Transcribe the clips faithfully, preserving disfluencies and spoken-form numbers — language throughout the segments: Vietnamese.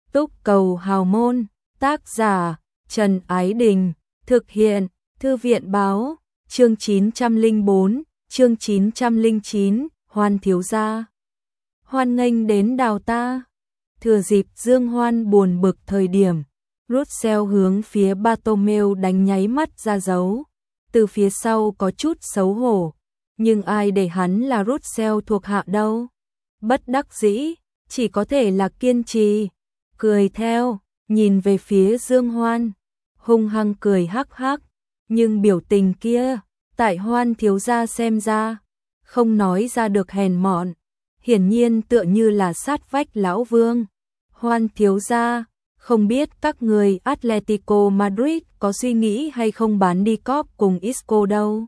Túc cầu hào môn, tác giả Trần Ái Đình, thực hiện Thư viện báo, chương chín trăm lẻ bốn, chương chín trăm lẻ chín, Hoan thiếu gia. Hoan nghênh đến đào ta. Thừa dịp Dương Hoan buồn bực thời điểm, Russell hướng phía Bartomeu đánh nháy mắt ra dấu, từ phía sau có chút xấu hổ, nhưng ai để hắn là Russell thuộc hạ đâu. Bất đắc dĩ, chỉ có thể là kiên trì, cười theo, nhìn về phía Dương Hoan, hung hăng cười hắc hắc, nhưng biểu tình kia, tại Hoan thiếu gia xem ra, không nói ra được hèn mọn, hiển nhiên tựa như là sát vách lão vương. Hoan thiếu gia, không biết các người Atletico Madrid có suy nghĩ hay không bán đi cóp cùng Isco đâu.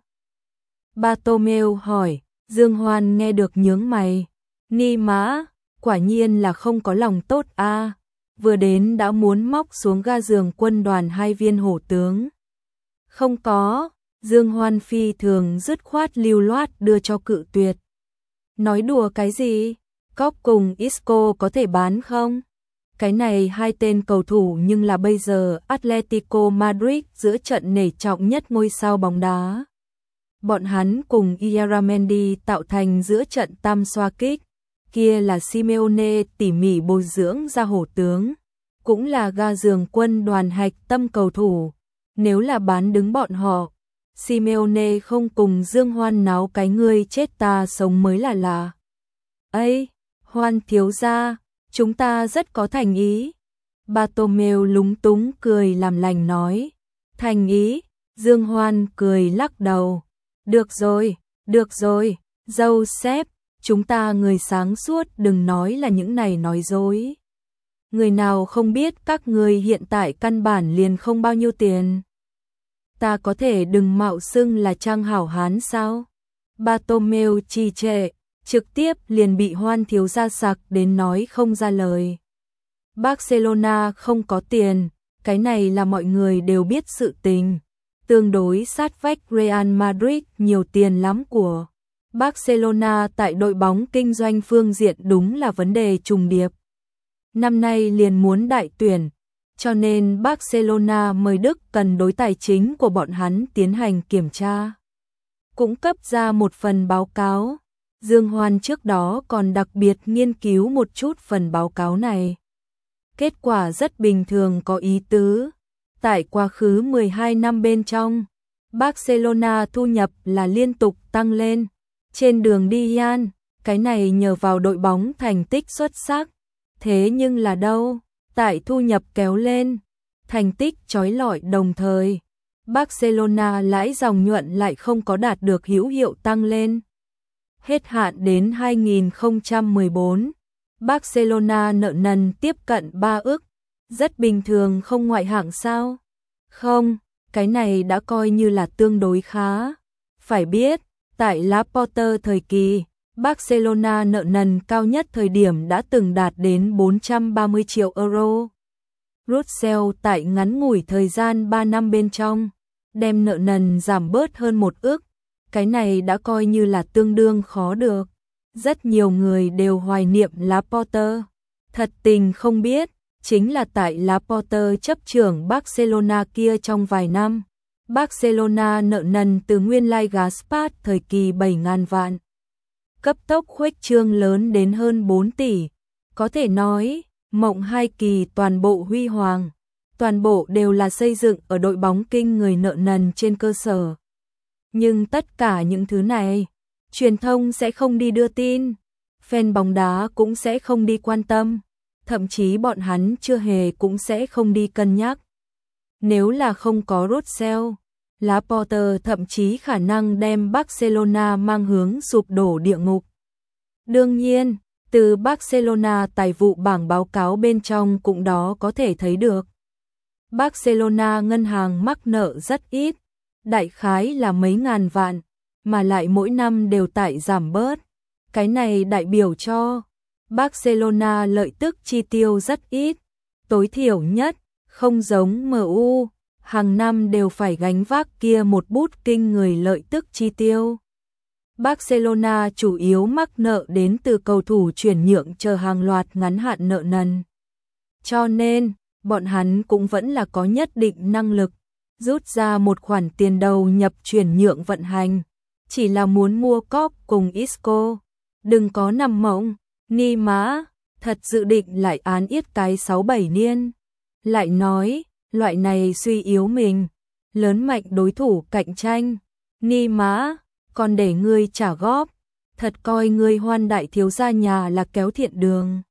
Bartomeu hỏi. Dương Hoan nghe được nhướng mày, ni mã, quả nhiên là không có lòng tốt a, à, vừa đến đã muốn móc xuống ga giường quân đoàn hai viên hổ tướng. Không có, Dương Hoan phi thường dứt khoát lưu loát đưa cho cự tuyệt. Nói đùa cái gì, cóp cùng Isco có thể bán không? Cái này hai tên cầu thủ nhưng là bây giờ Atletico Madrid giữa trận nể trọng nhất ngôi sao bóng đá. Bọn hắn cùng Ieramendi tạo thành giữa trận tam xoa kích, kia là Simeone tỉ mỉ bồi dưỡng ra hổ tướng, cũng là ga giường quân đoàn hạch tâm cầu thủ. Nếu là bán đứng bọn họ, Simeone không cùng Dương Hoan náo cái ngươi chết ta sống mới là lạ. Ây, Hoan thiếu gia, chúng ta rất có thành ý. Bartomeu lúng túng cười làm lành nói. Thành ý? Dương Hoan cười lắc đầu. Được rồi, được rồi, dâu xếp, chúng ta người sáng suốt đừng nói là những này nói dối. Người nào không biết các người hiện tại căn bản liền không bao nhiêu tiền. Ta có thể đừng mạo xưng là trang hảo hán sao? Bartomeu trì trệ, trực tiếp liền bị Hoan thiếu gia sặc đến nói không ra lời. Barcelona không có tiền, cái này là mọi người đều biết sự tình. Tương đối sát vách Real Madrid nhiều tiền lắm của. Barcelona tại đội bóng kinh doanh phương diện đúng là vấn đề trùng điệp. Năm nay liền muốn đại tuyển, cho nên Barcelona mời Đức cần đối tài chính của bọn hắn tiến hành kiểm tra. Cũng cấp ra một phần báo cáo. Dương Hoan trước đó còn đặc biệt nghiên cứu một chút phần báo cáo này. Kết quả rất bình thường có ý tứ. Tại quá khứ mười hai năm bên trong, Barcelona thu nhập là liên tục tăng lên. Trên đường đi Yan, cái này nhờ vào đội bóng thành tích xuất sắc. Thế nhưng là đâu, tại thu nhập kéo lên, thành tích chói lọi đồng thời, Barcelona lãi dòng nhuận lại không có đạt được hữu hiệu tăng lên. Hết hạn đến hai nghìn không trăm mười bốn, Barcelona nợ nần tiếp cận ba ức, rất bình thường không ngoại hạng sao? Không, cái này đã coi như là tương đối khá. Phải biết, tại Laporte thời kỳ, Barcelona nợ nần cao nhất thời điểm đã từng đạt đến bốn trăm ba mươi triệu euro. Russell tại ngắn ngủi thời gian ba năm bên trong, đem nợ nần giảm bớt hơn một ức. Cái này đã coi như là tương đương khó được. Rất nhiều người đều hoài niệm Laporte. Thật tình không biết, chính là tại Laporte chấp trưởng Barcelona kia trong vài năm. Barcelona nợ nần từ nguyên lai Gaspart thời kỳ bảy nghìn vạn. Cấp tốc khuếch trương lớn đến hơn bốn tỷ. Có thể nói, mộng hai kỳ toàn bộ huy hoàng. Toàn bộ đều là xây dựng ở đội bóng kinh người nợ nần trên cơ sở. Nhưng tất cả những thứ này, truyền thông sẽ không đi đưa tin, fan bóng đá cũng sẽ không đi quan tâm, thậm chí bọn hắn chưa hề cũng sẽ không đi cân nhắc. Nếu là không có Russell, Laporte thậm chí khả năng đem Barcelona mang hướng sụp đổ địa ngục. Đương nhiên, từ Barcelona tài vụ bảng báo cáo bên trong cũng đó có thể thấy được. Barcelona ngân hàng mắc nợ rất ít, đại khái là mấy ngàn vạn, mà lại mỗi năm đều tại giảm bớt. Cái này đại biểu cho Barcelona lợi tức chi tiêu rất ít, tối thiểu nhất, không giống em u, hàng năm đều phải gánh vác kia một bút kinh người lợi tức chi tiêu. Barcelona chủ yếu mắc nợ đến từ cầu thủ chuyển nhượng chờ hàng loạt ngắn hạn nợ nần. Cho nên, bọn hắn cũng vẫn là có nhất định năng lực, rút ra một khoản tiền đầu nhập chuyển nhượng vận hành. Chỉ là muốn mua cóp cùng Isco. Đừng có nằm mộng, ni má, thật dự định lại án yết cái sáu bảy niên. Lại nói, loại này suy yếu mình, lớn mạnh đối thủ cạnh tranh. Ni má, còn để ngươi trả góp, thật coi ngươi Hoan đại thiếu gia nhà là kéo thiện đường.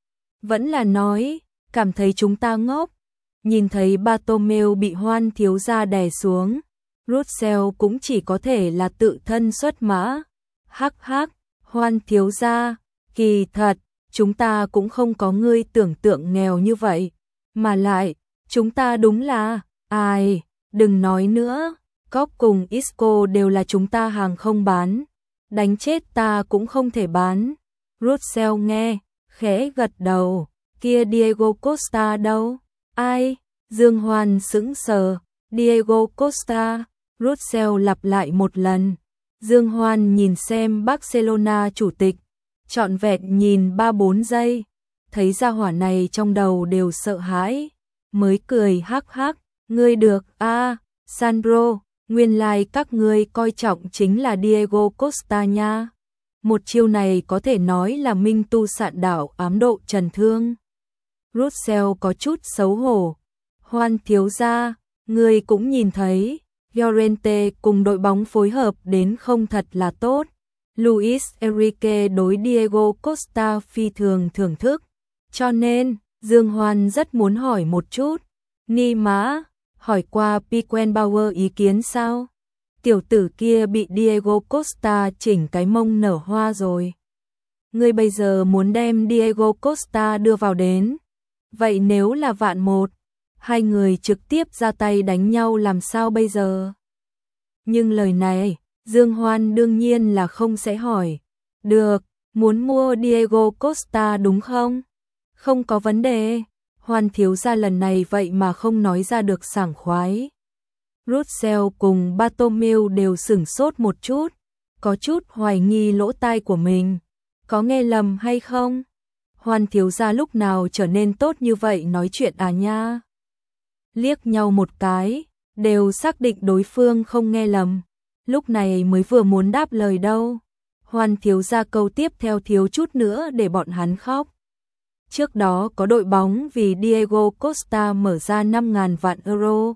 Vẫn là nói, cảm thấy chúng ta ngốc. Nhìn thấy Bartomeu bị Hoan thiếu gia đè xuống, Russell cũng chỉ có thể là tự thân xuất mã. Hắc hắc, Hoan thiếu gia, kỳ thật, chúng ta cũng không có ngươi tưởng tượng nghèo như vậy. Mà lại, chúng ta đúng là, ai, đừng nói nữa, cóp cùng Isco đều là chúng ta hàng không bán. Đánh chết ta cũng không thể bán. Russell nghe, khẽ gật đầu, kia Diego Costa đâu? Ai? Dương Hoan sững sờ, Diego Costa, Russell lặp lại một lần. Dương Hoan nhìn xem Barcelona chủ tịch, trọn vẹn nhìn ba bốn giây, thấy gia hỏa này trong đầu đều sợ hãi, mới cười hắc hắc, ngươi được a, à, Sandro, nguyên lai like các ngươi coi trọng chính là Diego Costa nha. Một chiêu này có thể nói là minh tu sạn đảo ám độ trần thương. Russell có chút xấu hổ. Hoan thiếu gia, ngươi cũng nhìn thấy, Llorente cùng đội bóng phối hợp đến không thật là tốt. Luis Enrique đối Diego Costa phi thường thưởng thức. Cho nên, Dương Hoan rất muốn hỏi một chút. Ni má, hỏi qua Beckenbauer ý kiến sao? Tiểu tử kia bị Diego Costa chỉnh cái mông nở hoa rồi. Ngươi bây giờ muốn đem Diego Costa đưa vào đến. Vậy nếu là vạn một, hai người trực tiếp ra tay đánh nhau làm sao bây giờ? Nhưng lời này, Dương Hoan đương nhiên là không sẽ hỏi. Được, muốn mua Diego Costa đúng không? Không có vấn đề. Hoan thiếu gia lần này vậy mà không nói ra được sảng khoái. Russell cùng Bartomeu đều sửng sốt một chút, có chút hoài nghi lỗ tai của mình. Có nghe lầm hay không? Hoan thiếu gia lúc nào trở nên tốt như vậy nói chuyện à nha? Liếc nhau một cái, đều xác định đối phương không nghe lầm. Lúc này mới vừa muốn đáp lời đâu. Hoan thiếu gia câu tiếp theo thiếu chút nữa để bọn hắn khóc. Trước đó có đội bóng vì Diego Costa mở ra năm nghìn vạn euro.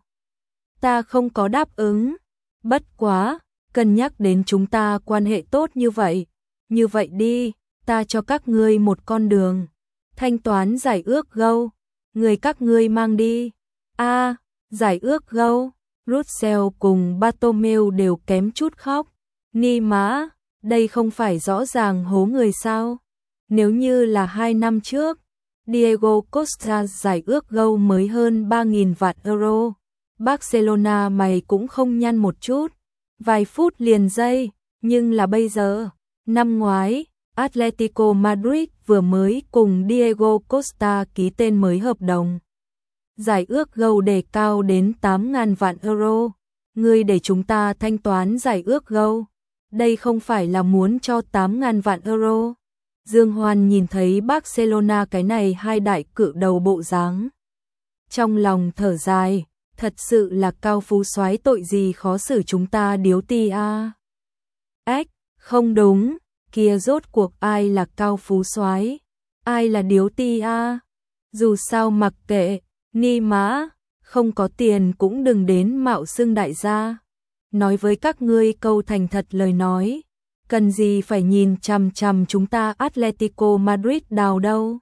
Ta không có đáp ứng. Bất quá, cân nhắc đến chúng ta quan hệ tốt như vậy. Như vậy đi, ta cho các ngươi một con đường. Thanh toán giải ước gâu. Người các ngươi mang đi. A, à, giải ước gâu. Russell cùng Bartomeu đều kém chút khóc. Ni má, đây không phải rõ ràng hố người sao? Nếu như là hai năm trước, Diego Costa giải ước gâu mới hơn ba nghìn vạn euro. Barcelona mày cũng không nhăn một chút, vài phút liền dây, nhưng là bây giờ, năm ngoái, Atletico Madrid vừa mới cùng Diego Costa ký tên mới hợp đồng. Giải ước gâu đề cao đến tám nghìn vạn euro, ngươi để chúng ta thanh toán giải ước gâu, đây không phải là muốn cho tám nghìn vạn euro. Dương Hoan nhìn thấy Barcelona cái này hai đại cự đầu bộ dáng. Trong lòng thở dài, thật sự là cao phú soái tội gì khó xử chúng ta điếu ti a. Ếch, không đúng, kia rốt cuộc ai là cao phú soái, ai là điếu ti a? Dù sao mặc kệ, ni má, không có tiền cũng đừng đến mạo xưng đại gia. Nói với các ngươi câu thành thật lời nói, cần gì phải nhìn chằm chằm chúng ta Atletico Madrid đào đâu.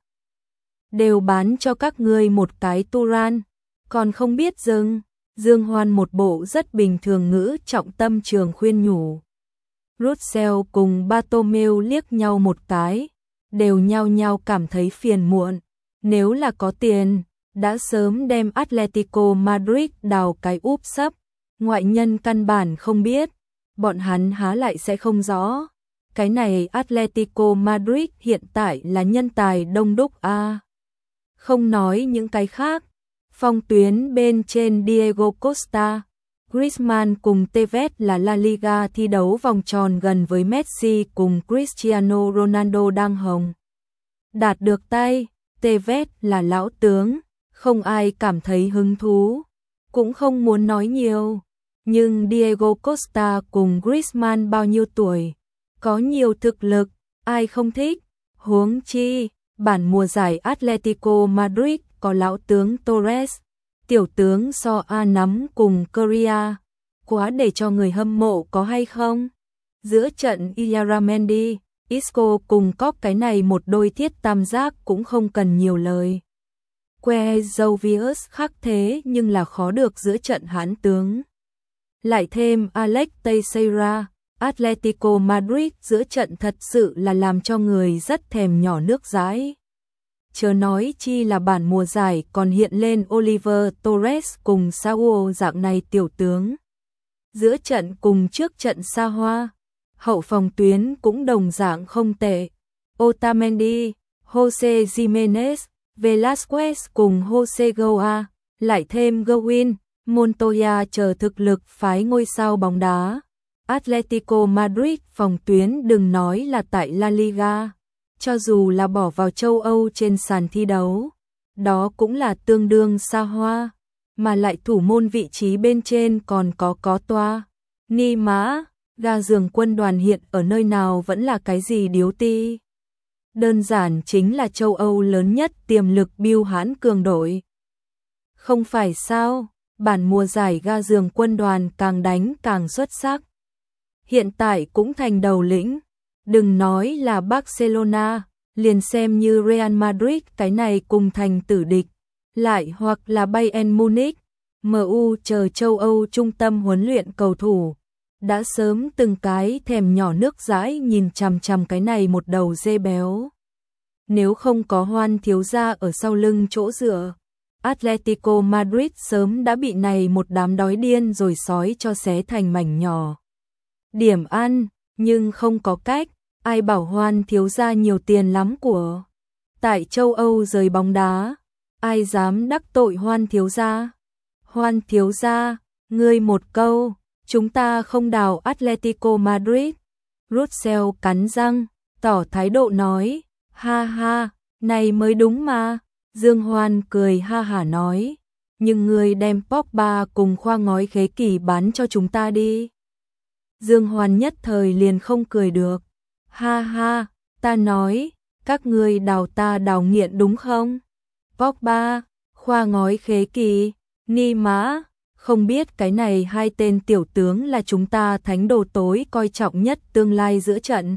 Đều bán cho các ngươi một cái Turan, còn không biết dừng. Dương Hoan một bộ rất bình thường ngữ trọng tâm trường khuyên nhủ. Russell cùng Bartomeu liếc nhau một cái, đều nhao nhao cảm thấy phiền muộn. Nếu là có tiền, đã sớm đem Atletico Madrid đào cái úp sấp. Ngoại nhân căn bản không biết, bọn hắn há lại sẽ không rõ. Cái này Atletico Madrid hiện tại là nhân tài đông đúc a. À. Không nói những cái khác, phong tuyến bên trên Diego Costa, Griezmann cùng Tevez là La Liga thi đấu vòng tròn gần với Messi cùng Cristiano Ronaldo đang hồng. Đạt được tay, Tevez là lão tướng, không ai cảm thấy hứng thú, cũng không muốn nói nhiều. Nhưng Diego Costa cùng Griezmann bao nhiêu tuổi, có nhiều thực lực, ai không thích. Huống chi, bản mùa giải Atletico Madrid có lão tướng Torres, tiểu tướng so a nắm cùng Coria, quá để cho người hâm mộ có hay không? Giữa trận Illarramendi, Isco cùng Cóc, cái này một đôi thiết tam giác cũng không cần nhiều lời. Quezzovius khác thế nhưng là khó được giữa trận hãn tướng. Lại thêm Alex Teixeira, Atletico Madrid giữa trận thật sự là làm cho người rất thèm nhỏ nước dãi. Chớ nói chi là bản mùa giải còn hiện lên Oliver Torres cùng Saúl dạng này tiểu tướng. Giữa trận cùng trước trận xa hoa, hậu phòng tuyến cũng đồng dạng không tệ. Otamendi, Jose Gimenez, Velasquez cùng Jose Goa, lại thêm Gowin, Montoya chờ thực lực phái ngôi sao bóng đá. Atletico Madrid phòng tuyến đừng nói là tại La Liga, cho dù là bỏ vào châu Âu trên sàn thi đấu, đó cũng là tương đương xa hoa, mà lại thủ môn vị trí bên trên còn có có toa. Ni mã, ga giường quân đoàn hiện ở nơi nào vẫn là cái gì điếu ti. Đơn giản chính là châu Âu lớn nhất tiềm lực biêu hãn cường đội. Không phải sao, bản mùa giải ga giường quân đoàn càng đánh càng xuất sắc. Hiện tại cũng thành đầu lĩnh, đừng nói là Barcelona, liền xem như Real Madrid cái này cùng thành tử địch, lại hoặc là Bayern Munich, em u chờ châu Âu trung tâm huấn luyện cầu thủ, đã sớm từng cái thèm nhỏ nước dãi nhìn chằm chằm cái này một đầu dê béo. Nếu không có Hoan thiếu gia ở sau lưng chỗ dựa, Atletico Madrid sớm đã bị này một đám đói điên rồi sói cho xé thành mảnh nhỏ. Điểm ăn, nhưng không có cách, ai bảo Hoan thiếu gia nhiều tiền lắm của. Tại châu Âu rời bóng đá, ai dám đắc tội Hoan thiếu gia? Hoan thiếu gia, ngươi một câu, chúng ta không đào Atletico Madrid. Russell cắn răng, tỏ thái độ nói, ha ha, này mới đúng mà. Dương Hoan cười ha hả nói, nhưng ngươi đem Pogba cùng khoa ngói khế kỳ bán cho chúng ta đi. Dương Hoan nhất thời liền không cười được, ha ha, ta nói, các ngươi đào ta đào nghiện đúng không? Pogba, khoa ngói khế kỳ, ni mã, không biết cái này hai tên tiểu tướng là chúng ta thánh đồ tối coi trọng nhất tương lai giữa trận.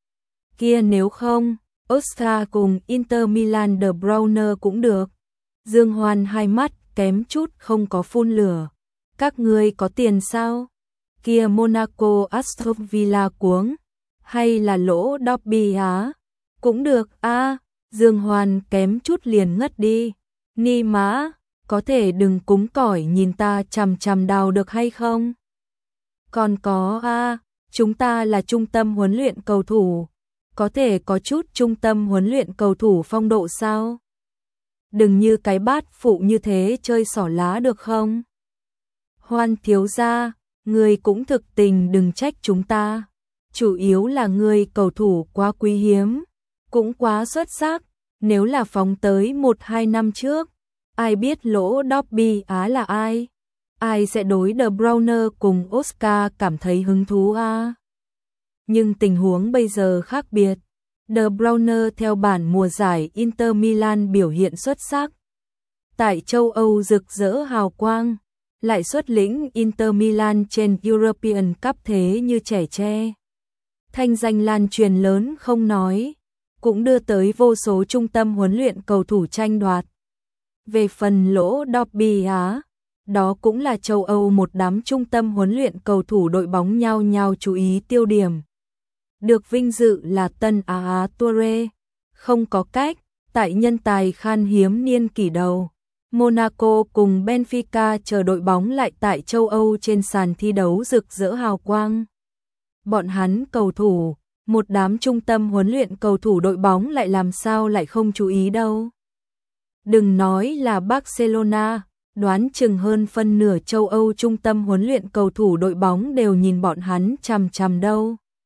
Kia nếu không, Oscar cùng Inter Milan De Bruyne cũng được. Dương Hoan hai mắt kém chút không có phun lửa. Các ngươi có tiền sao? Kia Monaco Aston Villa cuống, hay là lỗ Derby á? Cũng được a. À, Dương Hoan kém chút liền ngất đi. Ni mã, có thể đừng cúng cỏi nhìn ta chằm chằm đào được hay không? Còn có a, à, chúng ta là trung tâm huấn luyện cầu thủ, có thể có chút trung tâm huấn luyện cầu thủ phong độ sao? Đừng như cái bát phụ như thế chơi xỏ lá được không? Hoan thiếu gia, ngươi cũng thực tình đừng trách chúng ta. Chủ yếu là ngươi cầu thủ quá quý hiếm, cũng quá xuất sắc. Nếu là phóng tới một hai năm trước, ai biết lỗ Derby Á là ai? Ai sẽ đối De Bruyne cùng Oscar cảm thấy hứng thú a? Nhưng tình huống bây giờ khác biệt. De Bruyne theo bản mùa giải Inter Milan biểu hiện xuất sắc. Tại châu Âu rực rỡ hào quang, lại xuất lĩnh Inter Milan trên European Cup thế như trẻ tre. Thanh danh lan truyền lớn không nói, cũng đưa tới vô số trung tâm huấn luyện cầu thủ tranh đoạt. Về phần lỗ Derby Á, đó cũng là châu Âu một đám trung tâm huấn luyện cầu thủ đội bóng nhao nhao chú ý tiêu điểm. Được vinh dự là Tân Á Á Toure, không có cách, tại nhân tài khan hiếm niên kỷ đầu. Monaco cùng Benfica chờ đội bóng lại tại châu Âu trên sàn thi đấu rực rỡ hào quang. Bọn hắn cầu thủ, một đám trung tâm huấn luyện cầu thủ đội bóng lại làm sao lại không chú ý đâu. Đừng nói là Barcelona, đoán chừng hơn phân nửa châu Âu trung tâm huấn luyện cầu thủ đội bóng đều nhìn bọn hắn chằm chằm đâu.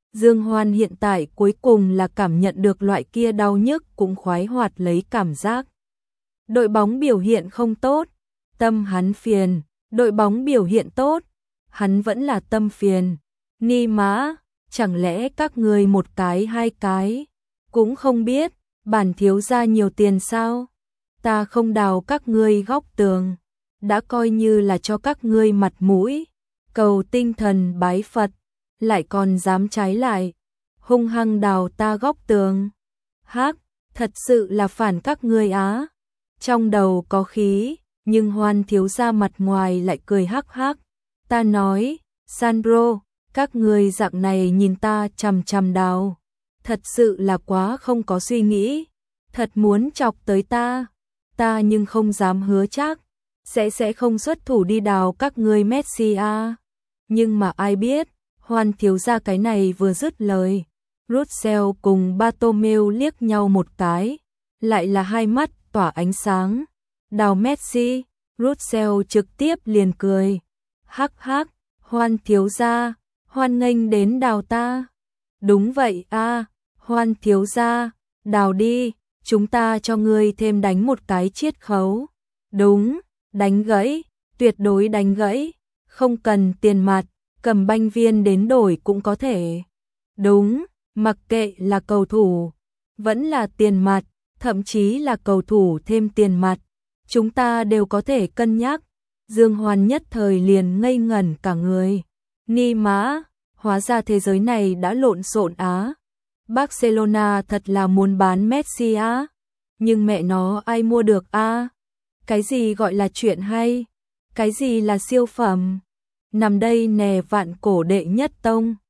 Dương Hoan hiện tại cuối cùng là cảm nhận được loại kia đau nhức cũng khoái hoạt lấy cảm giác. Đội bóng biểu hiện không tốt, tâm hắn phiền, đội bóng biểu hiện tốt, hắn vẫn là tâm phiền. Ni mã, chẳng lẽ các người một cái hai cái, cũng không biết, bản thiếu gia nhiều tiền sao? Ta không đào các ngươi góc tường, đã coi như là cho các ngươi mặt mũi, cầu tinh thần bái Phật, lại còn dám trái lại, hung hăng đào ta góc tường. Hắc, thật sự là phản các ngươi á. Trong đầu có khí, nhưng Hoan thiếu gia mặt ngoài lại cười hắc hắc. Ta nói, Sandro, các ngươi dạng này nhìn ta chằm chằm đào, thật sự là quá không có suy nghĩ, thật muốn chọc tới ta, ta nhưng không dám hứa chắc, sẽ sẽ không xuất thủ đi đào các ngươi Messi à. Nhưng mà ai biết, Hoan thiếu gia cái này vừa dứt lời, Russell cùng Bartomeu liếc nhau một cái, lại là hai mắt tỏa ánh sáng. Đào Messi, Russell trực tiếp liền cười. Hắc hắc, Hoan thiếu gia, hoan nghênh đến đào ta. Đúng vậy a, Hoan thiếu gia, đào đi, chúng ta cho ngươi thêm đánh một cái chiết khấu. Đúng, đánh gãy, tuyệt đối đánh gãy, không cần tiền mặt, cầm banh viên đến đổi cũng có thể. Đúng, mặc kệ là cầu thủ, vẫn là tiền mặt, thậm chí là cầu thủ thêm tiền mặt, chúng ta đều có thể cân nhắc. Dương Hoan nhất thời liền ngây ngẩn cả người. Ni mã, hóa ra thế giới này đã lộn xộn á. Barcelona thật là muốn bán Messi á. Nhưng mẹ nó ai mua được a? Cái gì gọi là chuyện hay? Cái gì là siêu phẩm? Nằm đây nè vạn cổ đệ nhất tông.